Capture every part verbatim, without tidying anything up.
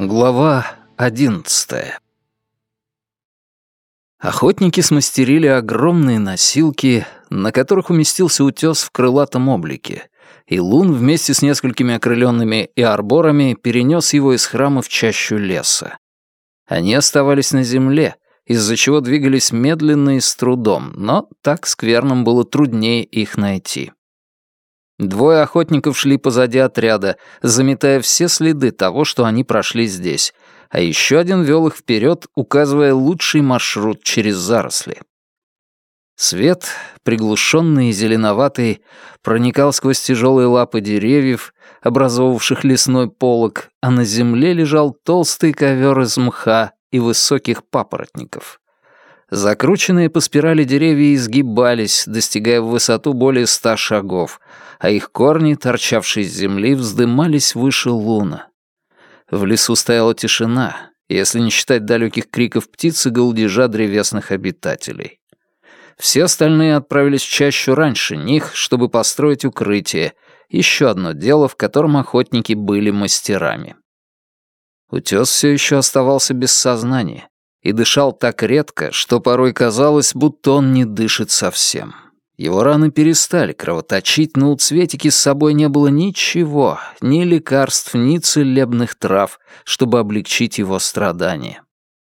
Глава одиннадцатая. Охотники смастерили огромные носилки, на которых уместился утес в крылатом облике, и Лун вместе с несколькими окрыленными и арборами перенес его из храма в чащу леса. Они оставались на земле, из-за чего двигались медленно и с трудом, но так скверным было труднее их найти. Двое охотников шли позади отряда, заметая все следы того, что они прошли здесь, а еще один вел их вперед, указывая лучший маршрут через заросли. Свет, приглушенный и зеленоватый, проникал сквозь тяжелые лапы деревьев, образовавших лесной полог, а на земле лежал толстый ковер из мха и высоких папоротников. Закрученные по спирали деревья изгибались, достигая в высоту более ста шагов, а их корни, торчавшие из земли, вздымались выше луна. В лесу стояла тишина, если не считать далеких криков птиц и галдежа древесных обитателей. Все остальные отправились в чащу раньше них, чтобы построить укрытие, еще одно дело, в котором охотники были мастерами. Утес все еще оставался без сознания и дышал так редко, что порой казалось, будто он не дышит совсем. Его раны перестали кровоточить, но у Цветики с собой не было ничего, ни лекарств, ни целебных трав, чтобы облегчить его страдания.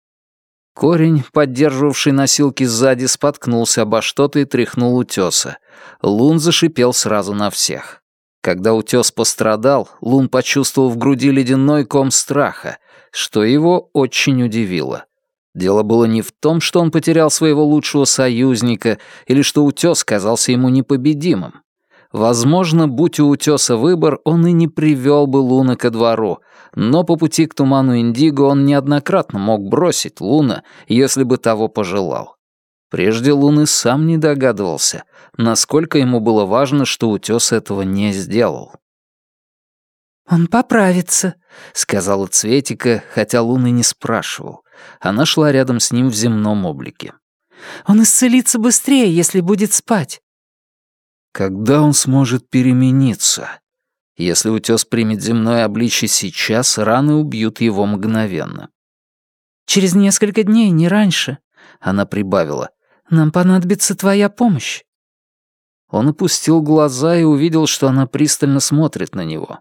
Корень, поддерживавший носилки сзади, споткнулся обо что-то и тряхнул утеса. Лун зашипел сразу на всех. Когда утес пострадал, Лун почувствовал в груди ледяной ком страха, что его очень удивило. Дело было не в том, что он потерял своего лучшего союзника или что утес казался ему непобедимым. Возможно, будь у утеса выбор, он и не привел бы Луна ко двору, но по пути к туману Индиго он неоднократно мог бросить Луна, если бы того пожелал. Прежде Лун и сам не догадывался, насколько ему было важно, что утес этого не сделал. «Он поправится», — сказала Цветика, хотя Лун и не спрашивал. Она шла рядом с ним в земном облике. «Он исцелится быстрее, если будет спать». Когда он сможет перемениться? Если утес примет земное обличье сейчас, раны убьют его мгновенно. «Через несколько дней, не раньше», — она прибавила. «Нам понадобится твоя помощь». Он опустил глаза и увидел, что она пристально смотрит на него.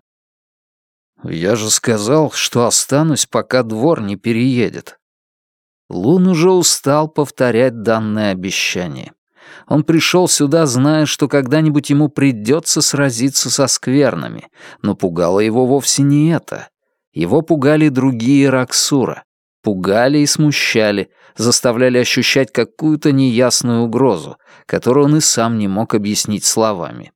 «Я же сказал, что останусь, пока двор не переедет». Лун уже устал повторять данное обещание. Он пришел сюда, зная, что когда-нибудь ему придется сразиться со сквернами, но пугало его вовсе не это. Его пугали другие Раксура. Пугали и смущали, заставляли ощущать какую-то неясную угрозу, которую он и сам не мог объяснить словами.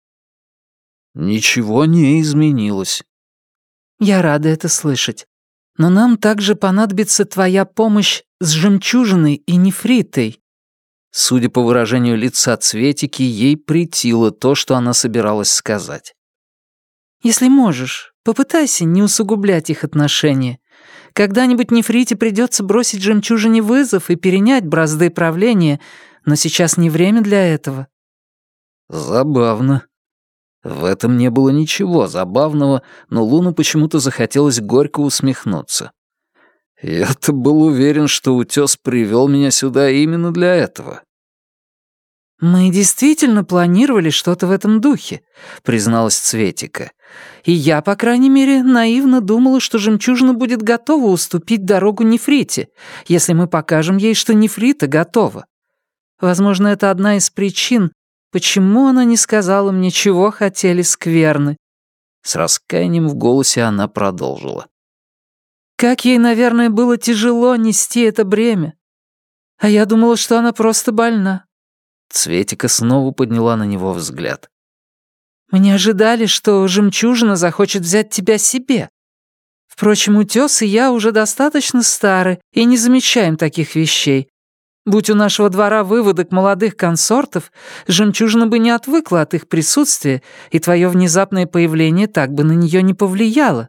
Ничего не изменилось. «Я рада это слышать. Но нам также понадобится твоя помощь с жемчужиной и нефритой». Судя по выражению лица Цветики, ей претило то, что она собиралась сказать. «Если можешь, попытайся не усугублять их отношения. Когда-нибудь нефрите придется бросить жемчужине вызов и перенять бразды правления, но сейчас не время для этого». Забавно. В этом не было ничего забавного, но Луну почему-то захотелось горько усмехнуться. Я-то был уверен, что утес привел меня сюда именно для этого. «Мы действительно планировали что-то в этом духе», — призналась Цветика. «И я, по крайней мере, наивно думала, что жемчужина будет готова уступить дорогу нефрите, если мы покажем ей, что нефрита готова. Возможно, это одна из причин, почему она не сказала мне, чего хотели скверны». С раскаянием в голосе она продолжила. «Как ей, наверное, было тяжело нести это бремя. А я думала, что она просто больна». Цветика снова подняла на него взгляд. «Мы не ожидали, что жемчужина захочет взять тебя себе. Впрочем, утес и я уже достаточно стары и не замечаем таких вещей. Будь у нашего двора выводок молодых консортов, жемчужина бы не отвыкла от их присутствия, и твое внезапное появление так бы на нее не повлияло».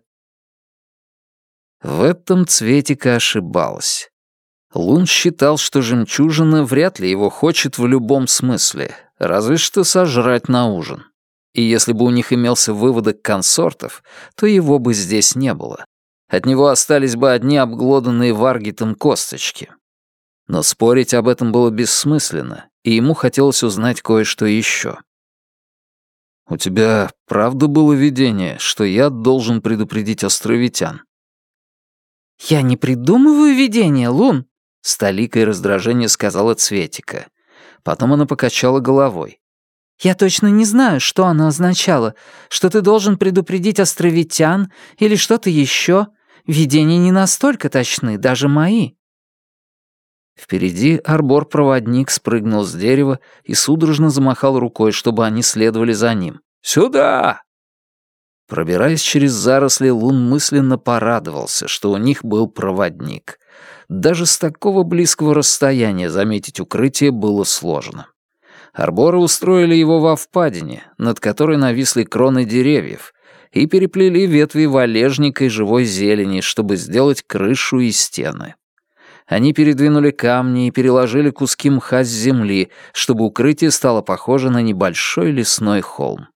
В этом Цветика ошибалась. Лун считал, что жемчужина вряд ли его хочет в любом смысле, разве что сожрать на ужин. И если бы у них имелся выводок консортов, то его бы здесь не было. От него остались бы одни обглоданные варгитом косточки. Но спорить об этом было бессмысленно, и ему хотелось узнать кое-что еще. «У тебя правда было видение, что я должен предупредить островитян?» «Я не придумываю видения, Лун», — с толикой раздражения сказала Цветика. Потом она покачала головой. «Я точно не знаю, что оно означало, что ты должен предупредить островитян или что-то еще. Видения не настолько точны, даже мои». Впереди арбор-проводник спрыгнул с дерева и судорожно замахал рукой, чтобы они следовали за ним. «Сюда!» Пробираясь через заросли, Лун мысленно порадовался, что у них был проводник. Даже с такого близкого расстояния заметить укрытие было сложно. Арборы устроили его во впадине, над которой нависли кроны деревьев, и переплели ветви валежника и живой зелени, чтобы сделать крышу и стены. Они передвинули камни и переложили куски мха с земли, чтобы укрытие стало похоже на небольшой лесной холм.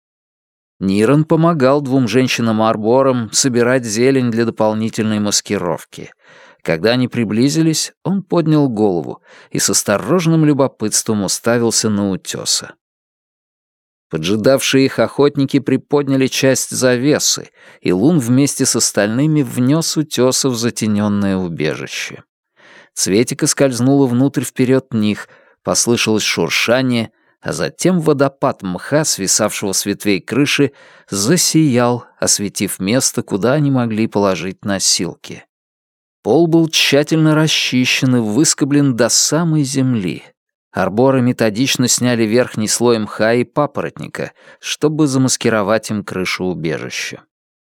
Ниран помогал двум женщинам-арборам собирать зелень для дополнительной маскировки. Когда они приблизились, он поднял голову и с осторожным любопытством уставился на утёса. Поджидавшие их охотники приподняли часть завесы, и Лун вместе с остальными внес утёса в затенённое убежище. Цветика скользнула внутрь вперед них, послышалось шуршание, а затем водопад мха, свисавшего с ветвей крыши, засиял, осветив место, куда они могли положить носилки. Пол был тщательно расчищен и выскоблен до самой земли. Арборы методично сняли верхний слой мха и папоротника, чтобы замаскировать им крышу убежища.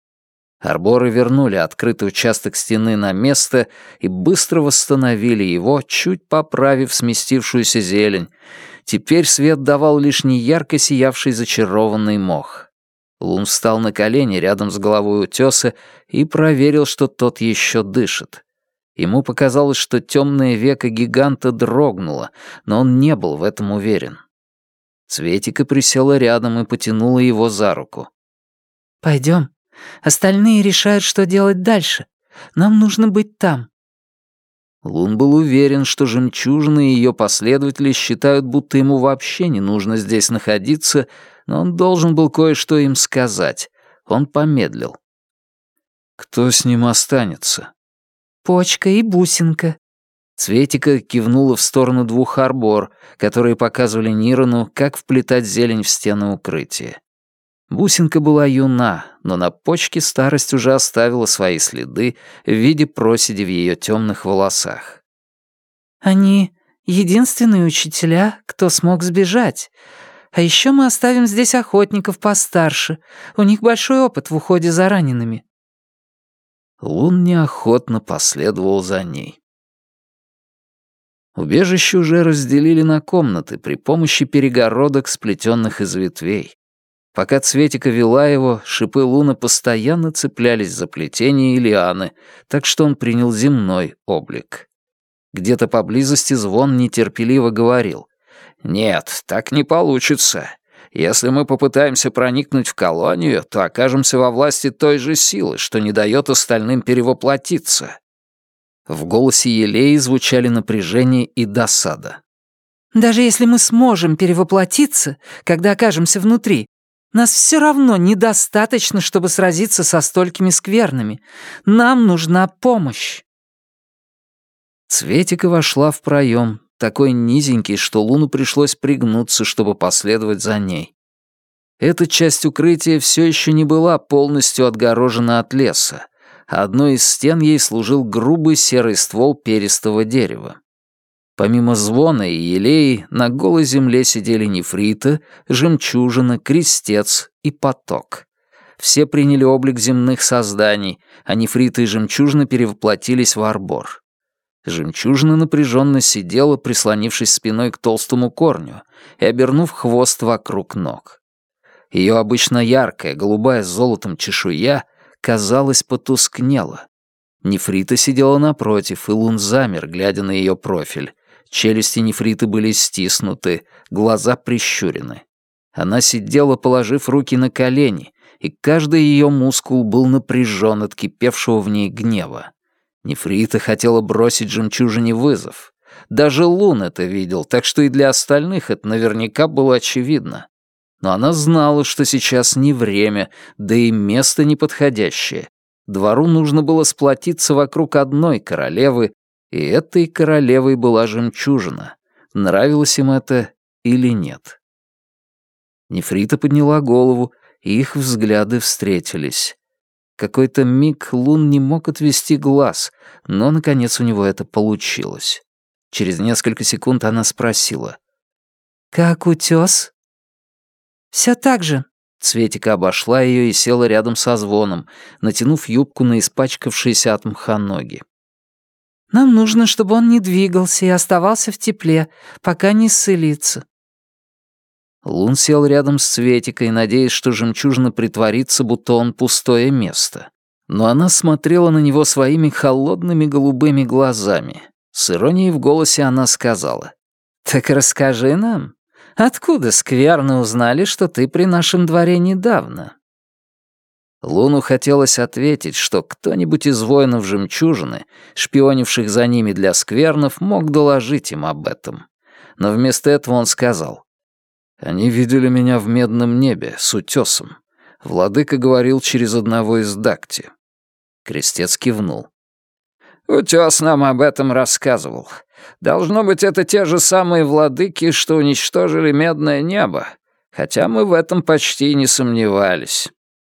Арборы вернули открытый участок стены на место и быстро восстановили его, чуть поправив сместившуюся зелень. Теперь свет давал лишь неярко сиявший зачарованный мох. Лун встал на колени рядом с головой утёса и проверил, что тот еще дышит. Ему показалось, что темное веко гиганта дрогнуло, но он не был в этом уверен. Цветика присела рядом и потянула его за руку. «Пойдем. Остальные решают, что делать дальше. Нам нужно быть там». Лун был уверен, что жемчужина и ее последователи считают, будто ему вообще не нужно здесь находиться, но он должен был кое-что им сказать. Он помедлил. «Кто с ним останется?» «Почка и бусинка». Цветика кивнула в сторону двух арбор, которые показывали Нирану, как вплетать зелень в стены укрытия. Бусинка была юна, но на почке старость уже оставила свои следы в виде проседи в ее темных волосах. «Они единственные учителя, кто смог сбежать. А еще мы оставим здесь охотников постарше. У них большой опыт в уходе за ранеными». Лун неохотно последовал за ней. Убежище уже разделили на комнаты при помощи перегородок, сплетенных из ветвей. Пока Цветика вела его, шипы Луна постоянно цеплялись за плетение и лианы, так что он принял земной облик. Где-то поблизости Звон нетерпеливо говорил: «Нет, так не получится. Если мы попытаемся проникнуть в колонию, то окажемся во власти той же силы, что не дает остальным перевоплотиться». В голосе Елеи звучали напряжение и досада. «Даже если мы сможем перевоплотиться, когда окажемся внутри, нас все равно недостаточно, чтобы сразиться со столькими скверными. Нам нужна помощь». Цветика вошла в проем, такой низенький, что Луну пришлось пригнуться, чтобы последовать за ней. Эта часть укрытия все еще не была полностью отгорожена от леса, а одной из стен ей служил грубый серый ствол перистого дерева. Помимо Звона и Елеи, на голой земле сидели нефрита, жемчужина, крестец и поток. Все приняли облик земных созданий, а нефрита и жемчужина перевоплотились в арбор. Жемчужина напряженно сидела, прислонившись спиной к толстому корню и обернув хвост вокруг ног. Ее обычно яркая, голубая с золотом чешуя, казалось, потускнела. Нефрита сидела напротив, и Лун замер, глядя на ее профиль. Челюсти нефриты были стиснуты, глаза прищурены. Она сидела, положив руки на колени, и каждый ее мускул был напряжен от кипевшего в ней гнева. Нефрита хотела бросить жемчужине вызов. Даже Лун это видел, так что и для остальных это наверняка было очевидно. Но она знала, что сейчас не время, да и место неподходящее. Двору нужно было сплотиться вокруг одной королевы, и этой королевой была жемчужина. Нравилось им это или нет? Нефрита подняла голову, и их взгляды встретились. Какой-то миг Лун не мог отвести глаз, но, наконец, у него это получилось. Через несколько секунд она спросила. «Как утёс?» «Всё так же». Цветика обошла её и села рядом со Звоном, натянув юбку на испачкавшиеся от мха ноги. «Нам нужно, чтобы он не двигался и оставался в тепле, пока не исцелится». Лун сел рядом с Цветикой, надеясь, что жемчужина притворится, будто он пустое место. Но она смотрела на него своими холодными голубыми глазами. С иронией в голосе она сказала. «Так расскажи нам, откуда скверны узнали, что ты при нашем дворе недавно?» Луну хотелось ответить, что кто-нибудь из воинов жемчужины, шпионивших за ними для сквернов, мог доложить им об этом. Но вместо этого он сказал. «Они видели меня в медном небе, с утесом. Владыка говорил через одного из Дакти». Крестец кивнул. «Утес нам об этом рассказывал. Должно быть, это те же самые владыки, что уничтожили медное небо, хотя мы в этом почти не сомневались».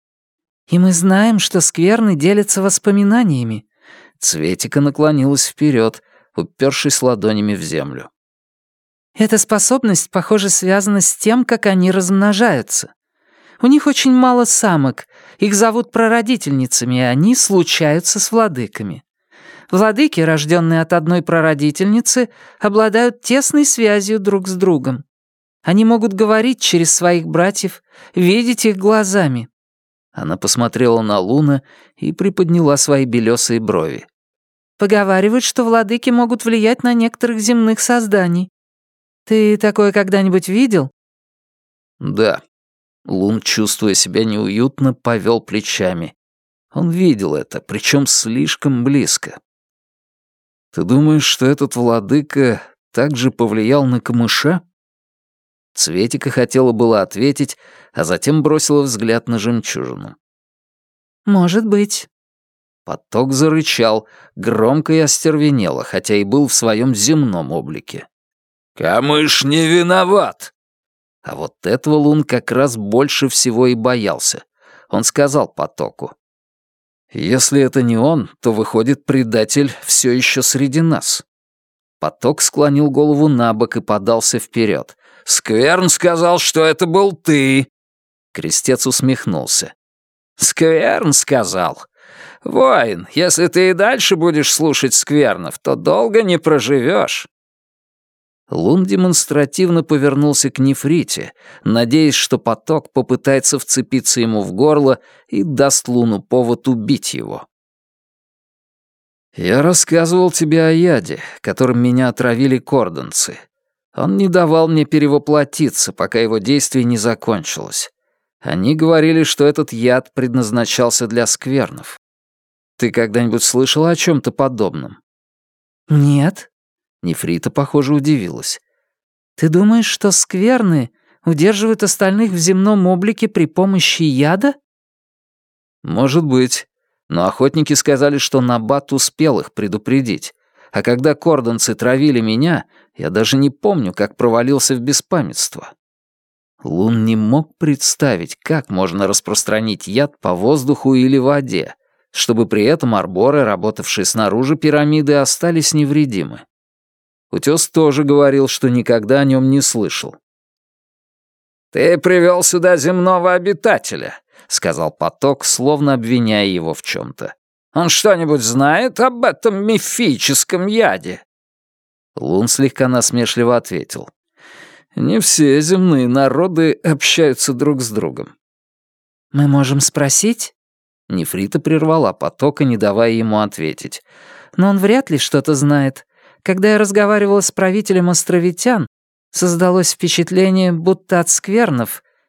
«И мы знаем, что скверны делятся воспоминаниями». Цветика наклонилась вперед, упершись ладонями в землю. «Эта способность, похоже, связана с тем, как они размножаются. У них очень мало самок, их зовут прародительницами, и они случаются с владыками. Владыки, рожденные от одной прародительницы, обладают тесной связью друг с другом. Они могут говорить через своих братьев, видеть их глазами». Она посмотрела на Луна и приподняла свои белесые брови. «Поговаривают, что владыки могут влиять на некоторых земных созданий. Ты такое когда-нибудь видел?» «Да». Лун, чувствуя себя неуютно, повел плечами. Он видел это, причем слишком близко. «Ты думаешь, что этот владыка также повлиял на камыша?» Цветика хотела было ответить, а затем бросила взгляд на жемчужину. «Может быть». Поток зарычал, громко и остервенело, хотя и был в своем земном облике. «Камыш не виноват!» А вот этого Лун как раз больше всего и боялся. Он сказал потоку. «Если это не он, то, выходит, предатель все еще среди нас». Поток склонил голову на бок и подался вперед. «Скверн сказал, что это был ты!» Крестец усмехнулся. «Скверн сказал. Воин, если ты и дальше будешь слушать сквернов, то долго не проживешь». Лун демонстративно повернулся к Нефрите, надеясь, что поток попытается вцепиться ему в горло и даст Луну повод убить его. «Я рассказывал тебе о яде, которым меня отравили кордонцы. Он не давал мне перевоплотиться, пока его действие не закончилось. Они говорили, что этот яд предназначался для сквернов. Ты когда-нибудь слышала о чем-то подобном?» «Нет». Нефрита, похоже, удивилась. «Ты думаешь, что скверны удерживают остальных в земном облике при помощи яда?» «Может быть. Но охотники сказали, что Набат успел их предупредить. А когда кордонцы травили меня, я даже не помню, как провалился в беспамятство». Лун не мог представить, как можно распространить яд по воздуху или воде, чтобы при этом арборы, работавшие снаружи пирамиды, остались невредимы. Утес тоже говорил, что никогда о нем не слышал. «Ты привел сюда земного обитателя», — сказал поток, словно обвиняя его в чем-то. «Он что-нибудь знает об этом мифическом яде?» Лун слегка насмешливо ответил. «Не все земные народы общаются друг с другом». «Мы можем спросить?» Нефрита прервала потока, не давая ему ответить. «Но он вряд ли что-то знает. Когда я разговаривала с правителем островитян, создалось впечатление, будто от сквернов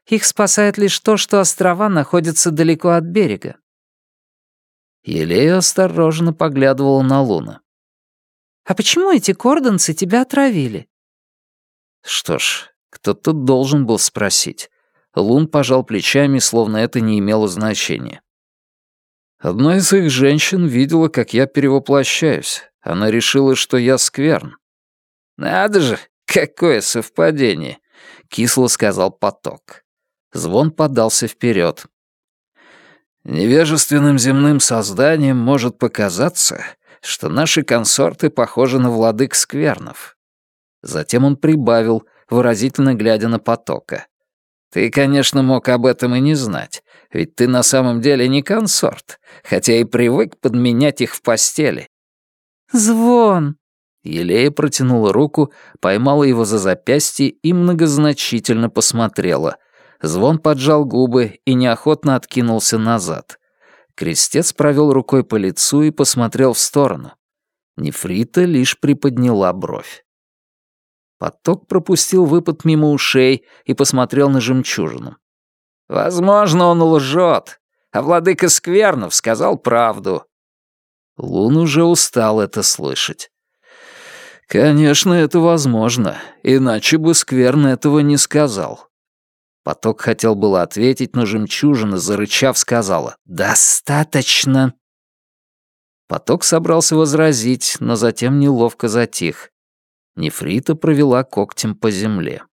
Их спасает лишь то, что острова находятся далеко от берега». Елея осторожно поглядывала на Луна. «А почему эти кордонцы тебя отравили?» Что ж, кто-то должен был спросить. Лун пожал плечами, словно это не имело значения. Одна из их женщин видела, как я перевоплощаюсь. Она решила, что я скверн. «Надо же, какое совпадение!» — кисло сказал Поток. Звон подался вперед. «Невежественным земным созданием может показаться, что наши консорты похожи на владык сквернов». Затем он прибавил, выразительно глядя на Потока. «Ты, конечно, мог об этом и не знать, ведь ты на самом деле не консорт, хотя и привык подменять их в постели». «Звон!» Елея протянула руку, поймала его за запястье и многозначительно посмотрела. Звон поджал губы и неохотно откинулся назад. Крестец провел рукой по лицу и посмотрел в сторону. Нефрита лишь приподняла бровь. Поток пропустил выпад мимо ушей и посмотрел на жемчужину. «Возможно, он лжет, а владыка сквернов сказал правду». Лун уже устал это слышать. «Конечно, это возможно, иначе бы скверн этого не сказал». Поток хотел было ответить, но жемчужина, зарычав, сказала «Достаточно». Поток собрался возразить, но затем неловко затих. Нефрита провела когтем по земле.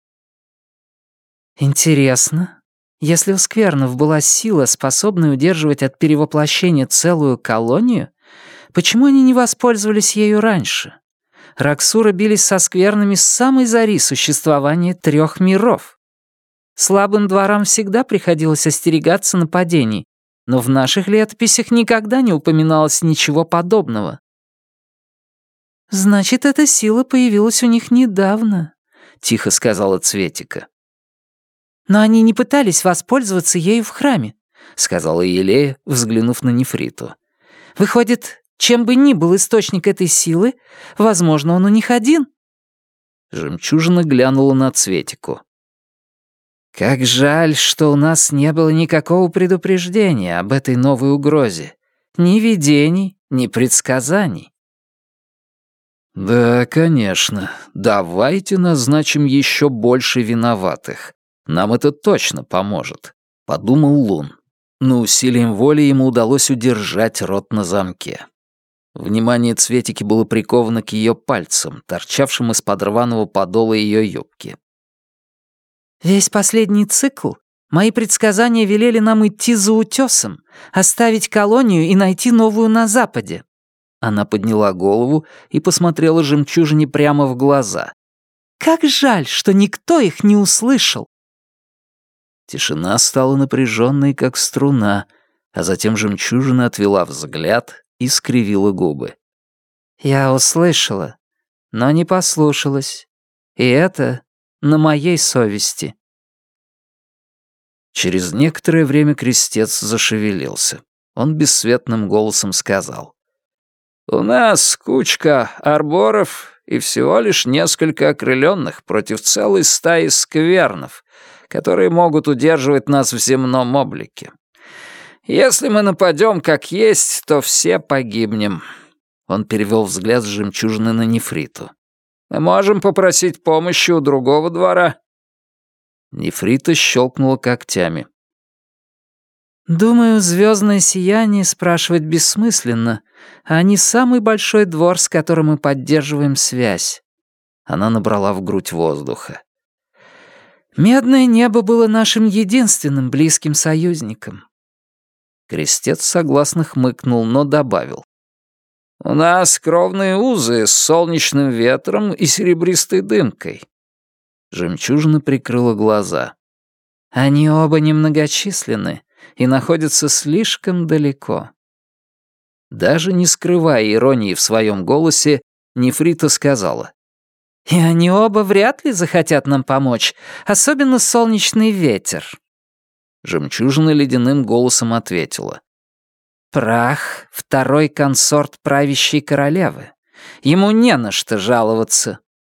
«Интересно, если у сквернов была сила, способная удерживать от перевоплощения целую колонию, почему они не воспользовались ею раньше? Раксуры бились со сквернами с самой зари существования трех миров. Слабым дворам всегда приходилось остерегаться нападений, но в наших летописях никогда не упоминалось ничего подобного». «Значит, эта сила появилась у них недавно», — тихо сказала Цветика. «Но они не пытались воспользоваться ею в храме», — сказала Елея, взглянув на Нефриту. «Выходит, чем бы ни был источник этой силы, возможно, он у них один». Жемчужина глянула на Цветику. «Как жаль, что у нас не было никакого предупреждения об этой новой угрозе. Ни видений, ни предсказаний». «Да, конечно. Давайте назначим еще больше виноватых. Нам это точно поможет», — подумал Лун. Но усилием воли ему удалось удержать рот на замке. Внимание Цветики было приковано к ее пальцам, торчавшим из-под рваного подола ее юбки. «Весь последний цикл мои предсказания велели нам идти за утесом, оставить колонию и найти новую на западе». Она подняла голову и посмотрела жемчужине прямо в глаза. «Как жаль, что никто их не услышал!» Тишина стала напряженной, как струна, а затем жемчужина отвела взгляд и скривила губы. «Я услышала, но не послушалась. И это на моей совести». Через некоторое время крестец зашевелился. Он бесцветным голосом сказал: «У нас кучка арборов и всего лишь несколько окрыленных против целой стаи сквернов, которые могут удерживать нас в земном облике. Если мы нападем как есть, то все погибнем». Он перевел взгляд с жемчужины на Нефриту. «Мы можем попросить помощи у другого двора». Нефрита щелкнула когтями. «Думаю, звездное сияние спрашивать бессмысленно, а они самый большой двор, с которым мы поддерживаем связь». Она набрала в грудь воздуха. «Медное небо было нашим единственным близким союзником». Крестец согласно хмыкнул, но добавил: «У нас кровные узы с солнечным ветром и серебристой дымкой». Жемчужина прикрыла глаза. «Они оба немногочисленны и находятся слишком далеко». Даже не скрывая иронии в своем голосе, Нефрита сказала: «И они оба вряд ли захотят нам помочь, особенно солнечный ветер». Жемчужина ледяным голосом ответила: «Прах — второй консорт правящей королевы. Ему не на что жаловаться».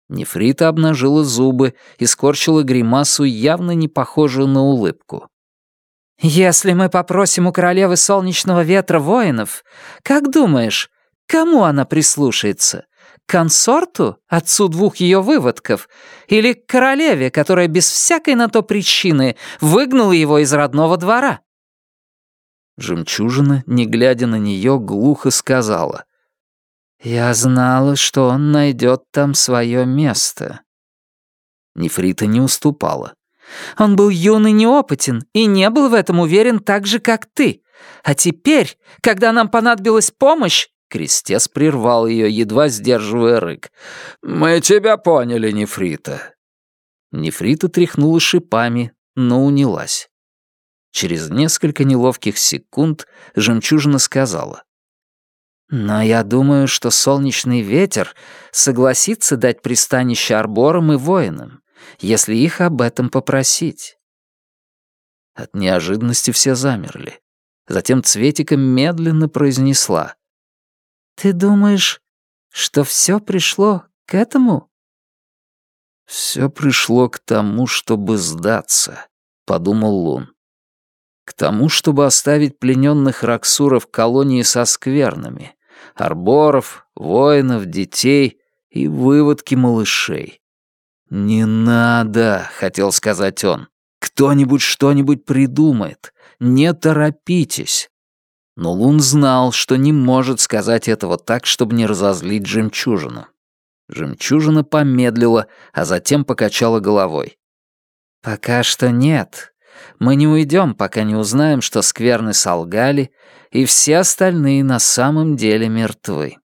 Нефрита обнажила зубы и скорчила гримасу, явно не похожую на улыбку. «Если мы попросим у королевы солнечного ветра воинов, как думаешь, кому она прислушается? Консорту, отцу двух ее выводков, или к королеве, которая без всякой на то причины выгнала его из родного двора?» Жемчужина, не глядя на нее, глухо сказала: «Я знала, что он найдет там свое место». Нефрита не уступала. «Он был юн и неопытен, и не был в этом уверен так же, как ты. А теперь, когда нам понадобилась помощь...» Крестец прервал ее, едва сдерживая рык. «Мы тебя поняли, Нефрита». Нефрита тряхнула шипами, но унялась. Через несколько неловких секунд Жемчужина сказала: «Но я думаю, что солнечный ветер согласится дать пристанище арборам и воинам, если их об этом попросить». От неожиданности все замерли. Затем Цветика медленно произнесла: «Ты думаешь, что все пришло к этому?» «Все пришло к тому, чтобы сдаться», — подумал Лун. «К тому, чтобы оставить плененных Раксуров в колонии со сквернами, арборов, воинов, детей и выводки малышей. «Не надо», — хотел сказать он. «Кто-нибудь что-нибудь придумает. Не торопитесь». Но Лун знал, что не может сказать этого так, чтобы не разозлить Жемчужину. Жемчужина помедлила, а затем покачала головой. «Пока что нет. Мы не уйдем, пока не узнаем, что скверны солгали, и все остальные на самом деле мертвы».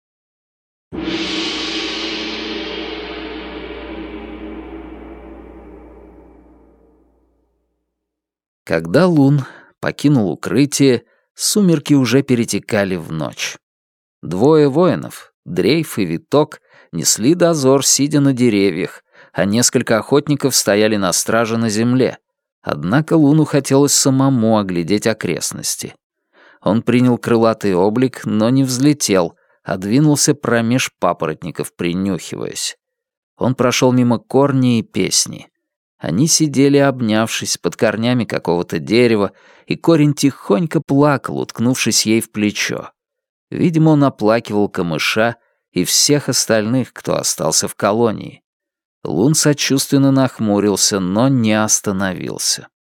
Когда Лун покинул укрытие, сумерки уже перетекали в ночь. Двое воинов, Дрейф и Виток, несли дозор, сидя на деревьях, а несколько охотников стояли на страже на земле. Однако Луну хотелось самому оглядеть окрестности. Он принял крылатый облик, но не взлетел, а двинулся промеж папоротников, принюхиваясь. Он прошел мимо корней и песни. Они сидели, обнявшись под корнями какого-то дерева, и корень тихонько плакал, уткнувшись ей в плечо. Видимо, он оплакивал камыша и всех остальных, кто остался в колонии. Лун сочувственно нахмурился, но не остановился.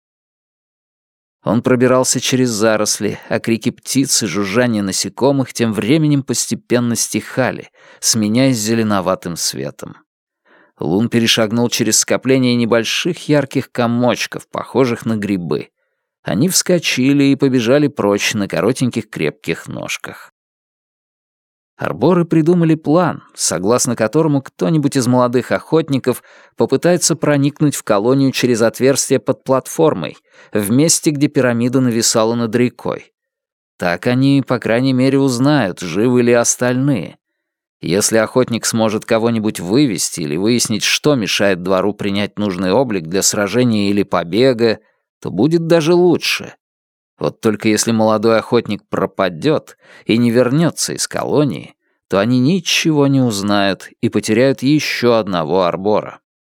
Он пробирался через заросли, а крики птиц и жужжание насекомых тем временем постепенно стихали, сменяясь зеленоватым светом. Лун перешагнул через скопление небольших ярких комочков, похожих на грибы. Они вскочили и побежали прочь на коротеньких крепких ножках. Арборы придумали план, согласно которому кто-нибудь из молодых охотников попытается проникнуть в колонию через отверстие под платформой, в месте, где пирамида нависала над рекой. Так они, по крайней мере, узнают, живы ли остальные. Если охотник сможет кого-нибудь вывести или выяснить, что мешает двору принять нужный облик для сражения или побега, то будет даже лучше. Вот только если молодой охотник пропадет и не вернется из колонии, то они ничего не узнают и потеряют еще одного арбора.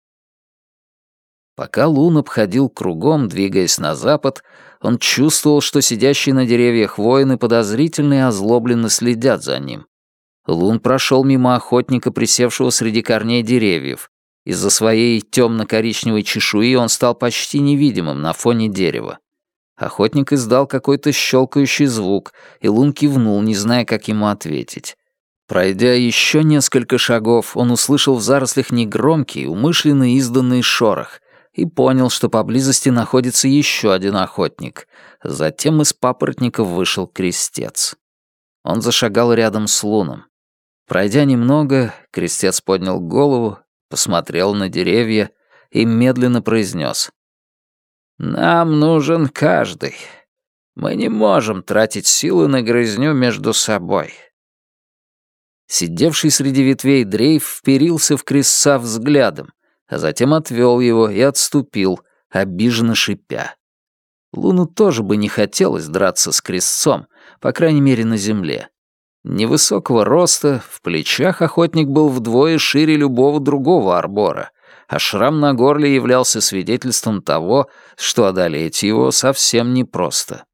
Пока Лун обходил кругом, двигаясь на запад, он чувствовал, что сидящие на деревьях воины подозрительно и озлобленно следят за ним. Лун прошел мимо охотника, присевшего среди корней деревьев. Из-за своей темно-коричневой чешуи он стал почти невидимым на фоне дерева. Охотник издал какой-то щелкающий звук, и Лун кивнул, не зная, как ему ответить. Пройдя еще несколько шагов, он услышал в зарослях негромкий, умышленно изданный шорох и понял, что поблизости находится еще один охотник. Затем из папоротников вышел крестец. Он зашагал рядом с Луном. Пройдя немного, крестец поднял голову, посмотрел на деревья и медленно произнес: «Нам нужен каждый. Мы не можем тратить силы на грызню между собой». Сидевший среди ветвей Дрейф вперился в крестца взглядом, а затем отвел его и отступил, обиженно шипя. Луну тоже бы не хотелось драться с крестцом, по крайней мере, на земле. Невысокого роста, в плечах охотник был вдвое шире любого другого арбора, а шрам на горле являлся свидетельством того, что одолеть его совсем непросто.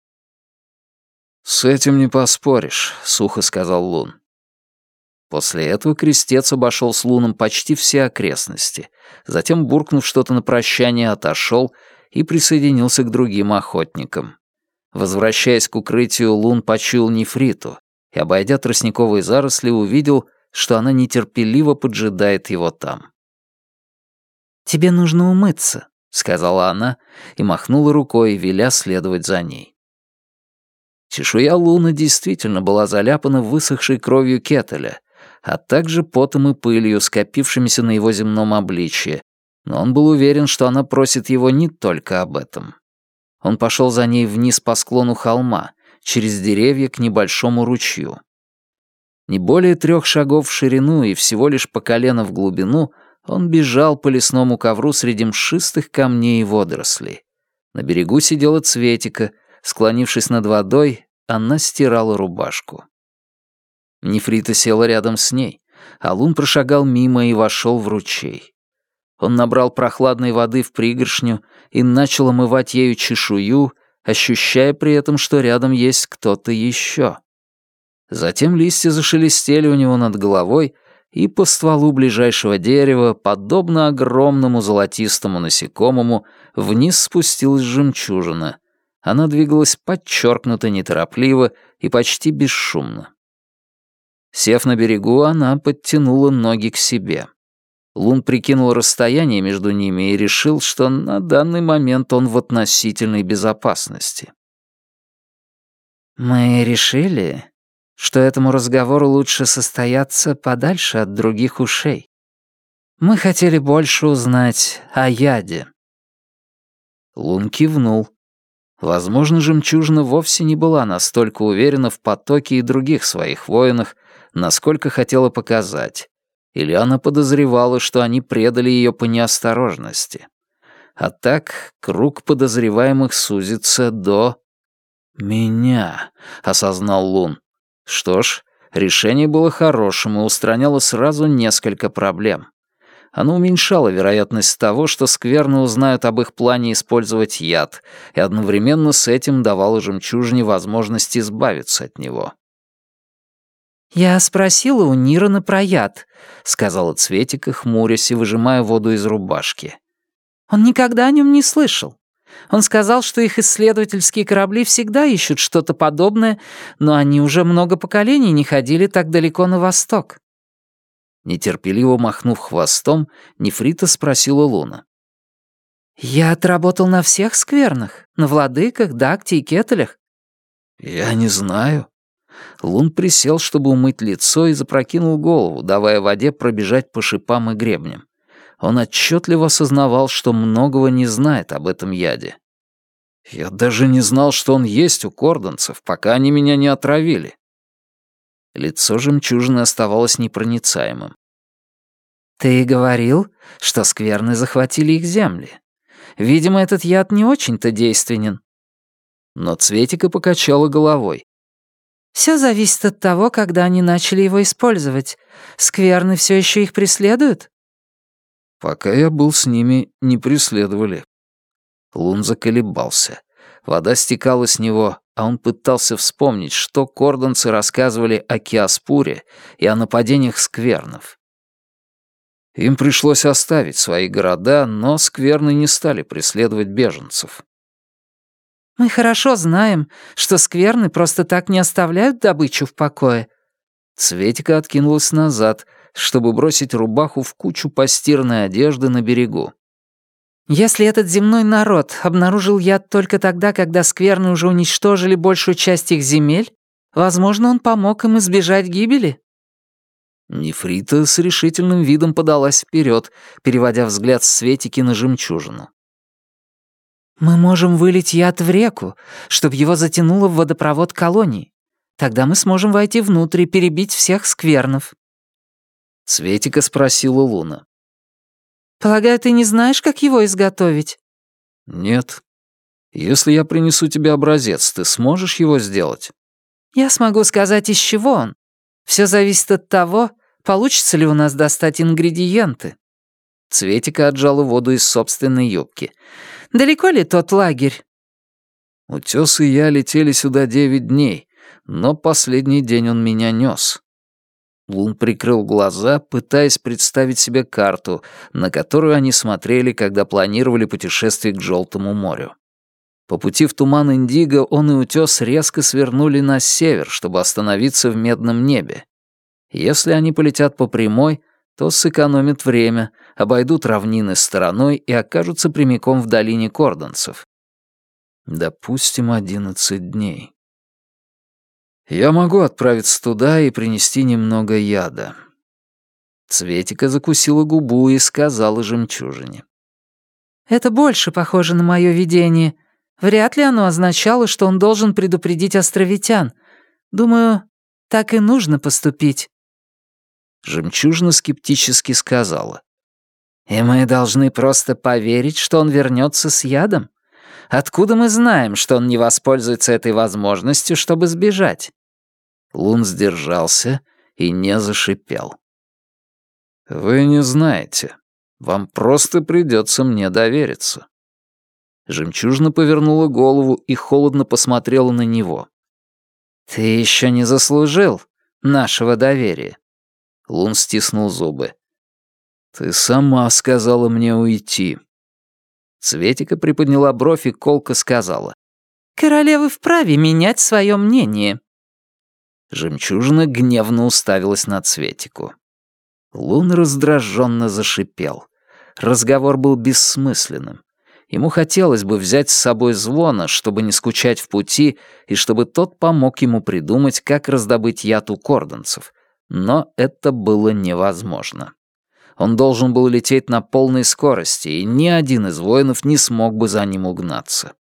«С этим не поспоришь», — сухо сказал Лун. После этого крестец обошел с Луном почти все окрестности, затем, буркнув что-то на прощание, отошел и присоединился к другим охотникам. Возвращаясь к укрытию, Лун почуял нефриту и, обойдя тростниковые заросли, увидел, что она нетерпеливо поджидает его там. «Тебе нужно умыться», — сказала она и махнула рукой, веля следовать за ней. Чешуя Луна действительно была заляпана высохшей кровью кетеля, а также потом и пылью, скопившимися на его земном обличье, но он был уверен, что она просит его не только об этом. Он пошел за ней вниз по склону холма, через деревья к небольшому ручью. Не более трех шагов в ширину и всего лишь по колено в глубину он бежал по лесному ковру среди мшистых камней и водорослей. На берегу сидела Цветика, склонившись над водой, она стирала рубашку. Нефрита села рядом с ней, а Лун прошагал мимо и вошел в ручей. Он набрал прохладной воды в пригоршню и начал омывать ею чешую, ощущая при этом, что рядом есть кто-то еще. Затем листья зашелестели у него над головой, и по стволу ближайшего дерева, подобно огромному золотистому насекомому, вниз спустилась жемчужина. Она двигалась подчеркнуто неторопливо и почти бесшумно. Сев на берегу, она подтянула ноги к себе. Лун прикинул расстояние между ними и решил, что на данный момент он в относительной безопасности. «Мы решили, что этому разговору лучше состояться подальше от других ушей. Мы хотели больше узнать о яде». Лун кивнул. Возможно, жемчужина вовсе не была настолько уверена в потоке и других своих воинах, насколько хотела показать. Или она подозревала, что они предали ее по неосторожности. А так круг подозреваемых сузится до... «Меня», — осознал Лун. Что ж, решение было хорошим и устраняло сразу несколько проблем. Оно уменьшало вероятность того, что скверны узнают об их плане использовать яд, и одновременно с этим давало жемчужине возможность избавиться от него. «Я спросила у Нирана про яд», — сказала Цветика, хмурясь и выжимая воду из рубашки. «Он никогда о нем не слышал. Он сказал, что их исследовательские корабли всегда ищут что-то подобное, но они уже много поколений не ходили так далеко на восток». Нетерпеливо махнув хвостом, Нефрита спросила Луна. «Я отработал на всех сквернах, на владыках, дакте и кетелях». «Я не знаю». Лун присел, чтобы умыть лицо, и запрокинул голову, давая воде пробежать по шипам и гребням. Он отчетливо осознавал, что многого не знает об этом яде. «Я даже не знал, что он есть у кордонцев, пока они меня не отравили». Лицо жемчужины оставалось непроницаемым. «Ты говорил, что скверны захватили их земли. Видимо, этот яд не очень-то действенен». Но Цветика покачала головой. «Все зависит от того, когда они начали его использовать. Скверны все еще их преследуют?» «Пока я был с ними, не преследовали». Лун заколебался. Вода стекала с него, а он пытался вспомнить, что кордонцы рассказывали о Киаспуре и о нападениях сквернов. Им пришлось оставить свои города, но скверны не стали преследовать беженцев. «Мы хорошо знаем, что скверны просто так не оставляют добычу в покое». Цветика откинулась назад, чтобы бросить рубаху в кучу постиранной одежды на берегу. «Если этот земной народ обнаружил яд только тогда, когда скверны уже уничтожили большую часть их земель, возможно, он помог им избежать гибели». Нефрита с решительным видом подалась вперед, переводя взгляд с Светики на жемчужину. «Мы можем вылить яд в реку, чтобы его затянуло в водопровод колонии. Тогда мы сможем войти внутрь и перебить всех сквернов». Светика спросила Луна. «Полагаю, ты не знаешь, как его изготовить?» «Нет. Если я принесу тебе образец, ты сможешь его сделать?» Я смогу сказать, из чего он. Все зависит от того, получится ли у нас достать ингредиенты. Цветика отжала воду из собственной юбки. Далеко ли тот лагерь? Утёс и я летели сюда девять дней, но последний день он меня нёс. Лун прикрыл глаза, пытаясь представить себе карту, на которую они смотрели, когда планировали путешествие к Желтому морю. По пути в туман Индиго он и Утёс резко свернули на север, чтобы остановиться в Медном небе. Если они полетят по прямой, то сэкономят время, обойдут равнины стороной и окажутся прямиком в долине кордонцев. Допустим, одиннадцать дней. Я могу отправиться туда и принести немного яда. Цветика закусила губу и сказала жемчужине. Это больше похоже на мое видение. Вряд ли оно означало, что он должен предупредить островитян. Думаю, так и нужно поступить. Жемчужина скептически сказала. И мы должны просто поверить, что он вернется с ядом? Откуда мы знаем, что он не воспользуется этой возможностью, чтобы сбежать? Лун сдержался и не зашипел. «Вы не знаете. Вам просто придется мне довериться». Жемчужина повернула голову и холодно посмотрела на него. «Ты еще не заслужил нашего доверия». Лун стиснул зубы. «Ты сама сказала мне уйти». Цветика приподняла бровь и колко сказала. «Королевы вправе менять свое мнение». Жемчужина гневно уставилась на Цветику. Лун раздраженно зашипел. Разговор был бессмысленным. Ему хотелось бы взять с собой Звона, чтобы не скучать в пути, и чтобы тот помог ему придумать, как раздобыть яд у кордонцев. Но это было невозможно. Он должен был лететь на полной скорости, и ни один из воинов не смог бы за ним угнаться.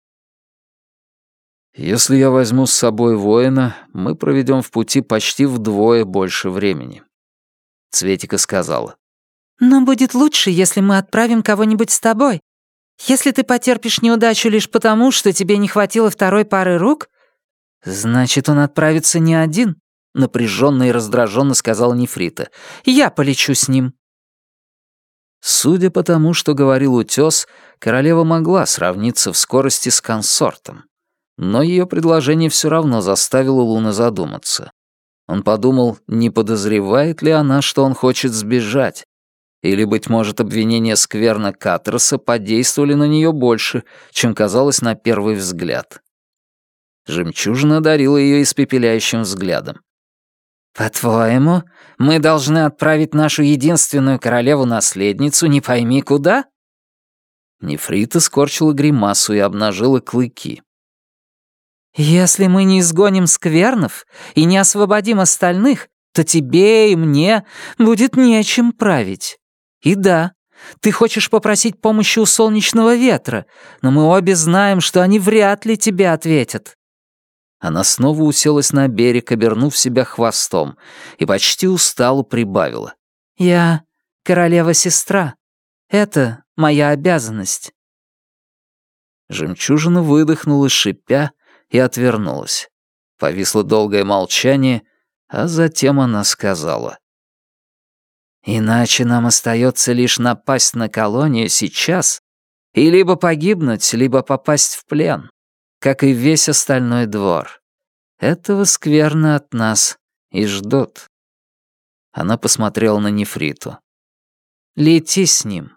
«Если я возьму с собой воина, мы проведем в пути почти вдвое больше времени», — Цветика сказала. «Но будет лучше, если мы отправим кого-нибудь с тобой. Если ты потерпишь неудачу лишь потому, что тебе не хватило второй пары рук, значит, он отправится не один», — напряженно и раздраженно сказала Нефрита. «Я полечу с ним». Судя по тому, что говорил Утёс, королева могла сравниться в скорости с консортом. Но ее предложение все равно заставило Луна задуматься. Он подумал, не подозревает ли она, что он хочет сбежать. Или, быть может, обвинения скверна Каттерса подействовали на нее больше, чем казалось на первый взгляд. Жемчужина одарила ее испепеляющим взглядом. «По-твоему, мы должны отправить нашу единственную королеву-наследницу не пойми куда?» Нефрита скорчила гримасу и обнажила клыки. «Если мы не изгоним сквернов и не освободим остальных, то тебе и мне будет нечем править. И да, ты хочешь попросить помощи у солнечного ветра, но мы обе знаем, что они вряд ли тебе ответят». Она снова уселась на берег, обернув себя хвостом, и почти устало прибавила. «Я королева-сестра. Это моя обязанность». Жемчужина выдохнула, шипя, и отвернулась. Повисло долгое молчание, а затем она сказала. «Иначе нам остается лишь напасть на колонию сейчас и либо погибнуть, либо попасть в плен, как и весь остальной двор. Этого скверно от нас и ждут». Она посмотрела на Нефриту. «Лети с ним».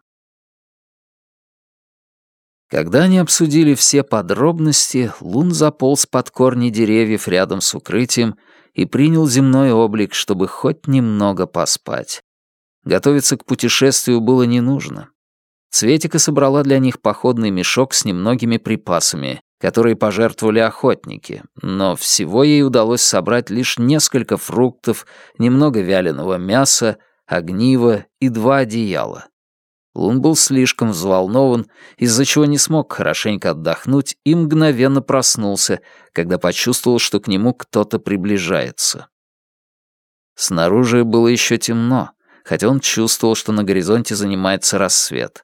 Когда они обсудили все подробности, Лун заполз под корни деревьев рядом с укрытием и принял земной облик, чтобы хоть немного поспать. Готовиться к путешествию было не нужно. Цветика собрала для них походный мешок с немногими припасами, которые пожертвовали охотники, но всего ей удалось собрать лишь несколько фруктов, немного вяленого мяса, огниво и два одеяла. Лун был слишком взволнован, из-за чего не смог хорошенько отдохнуть и мгновенно проснулся, когда почувствовал, что к нему кто-то приближается. Снаружи было еще темно, хотя он чувствовал, что на горизонте занимается рассвет.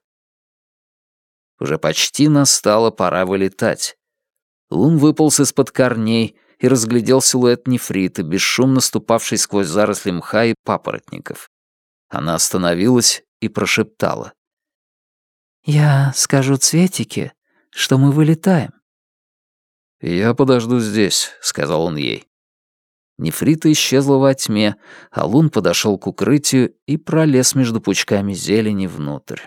Уже почти настала пора вылетать. Лун выполз из-под корней и разглядел силуэт нефриты, бесшумно ступавшей сквозь заросли мха и папоротников. Она остановилась и прошептала. «Я скажу Цветике, что мы вылетаем». «Я подожду здесь», — сказал он ей. Нефрита исчезла во тьме, а Лун подошел к укрытию и пролез между пучками зелени внутрь.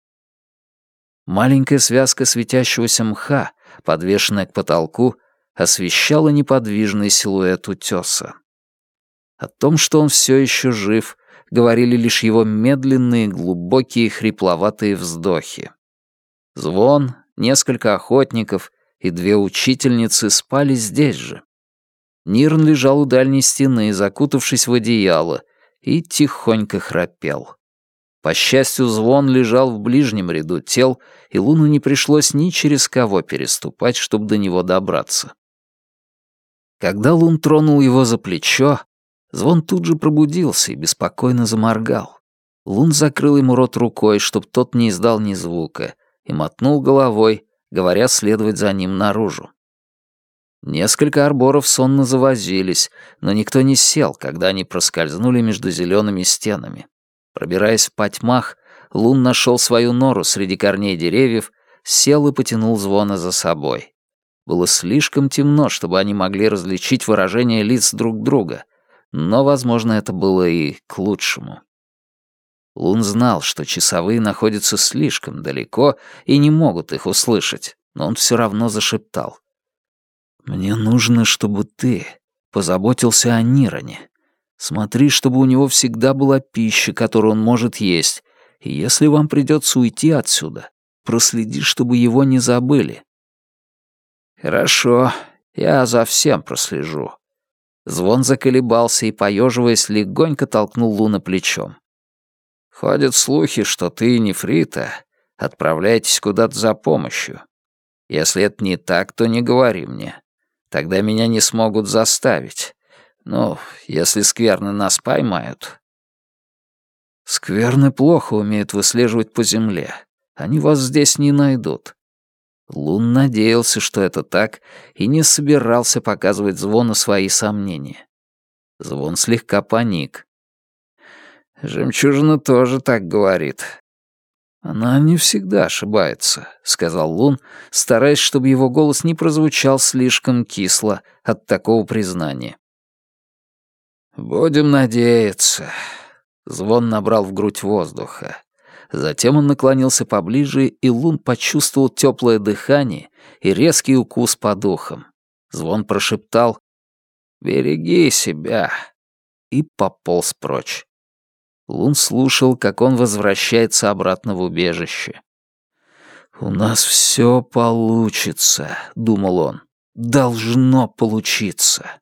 Маленькая связка светящегося мха, подвешенная к потолку, освещала неподвижный силуэт утёса. О том, что он все еще жив, говорили лишь его медленные, глубокие, хрипловатые вздохи. Звон, несколько охотников и две учительницы спали здесь же. Нирн лежал у дальней стены, закутавшись в одеяло, и тихонько храпел. По счастью, Звон лежал в ближнем ряду тел, и Луну не пришлось ни через кого переступать, чтобы до него добраться. Когда Лун тронул его за плечо, Звон тут же пробудился и беспокойно заморгал. Лун закрыл ему рот рукой, чтоб тот не издал ни звука, и мотнул головой, говоря следовать за ним наружу. Несколько арборов сонно завозились, но никто не сел, когда они проскользнули между зелеными стенами. Пробираясь в потьмах, Лун нашел свою нору среди корней деревьев, сел и потянул Звона за собой. Было слишком темно, чтобы они могли различить выражение лиц друг друга, но, возможно, это было и к лучшему. Лун знал, что часовые находятся слишком далеко и не могут их услышать, но он все равно зашептал. «Мне нужно, чтобы ты позаботился о Нироне. Смотри, чтобы у него всегда была пища, которую он может есть, и если вам придется уйти отсюда, проследи, чтобы его не забыли». «Хорошо, я за всем прослежу». Звон заколебался и, поеживаясь, легонько толкнул Луна плечом. «Ходят слухи, что ты и Нефрита отправляетесь куда-то за помощью. Если это не так, то не говори мне. Тогда меня не смогут заставить. Ну, если скверны нас поймают». «Скверны плохо умеют выслеживать по земле. Они вас здесь не найдут». Лун надеялся, что это так, и не собирался показывать Звону свои сомнения. Звон слегка паник. «Жемчужина тоже так говорит». «Она не всегда ошибается», — сказал Лун, стараясь, чтобы его голос не прозвучал слишком кисло от такого признания. «Будем надеяться». Звон набрал в грудь воздуха. Затем он наклонился поближе, и Лун почувствовал теплое дыхание и резкий укус по духам. Звон прошептал «Береги себя» и пополз прочь. Лун слушал, как он возвращается обратно в убежище. «У нас все получится», — думал он. «Должно получиться».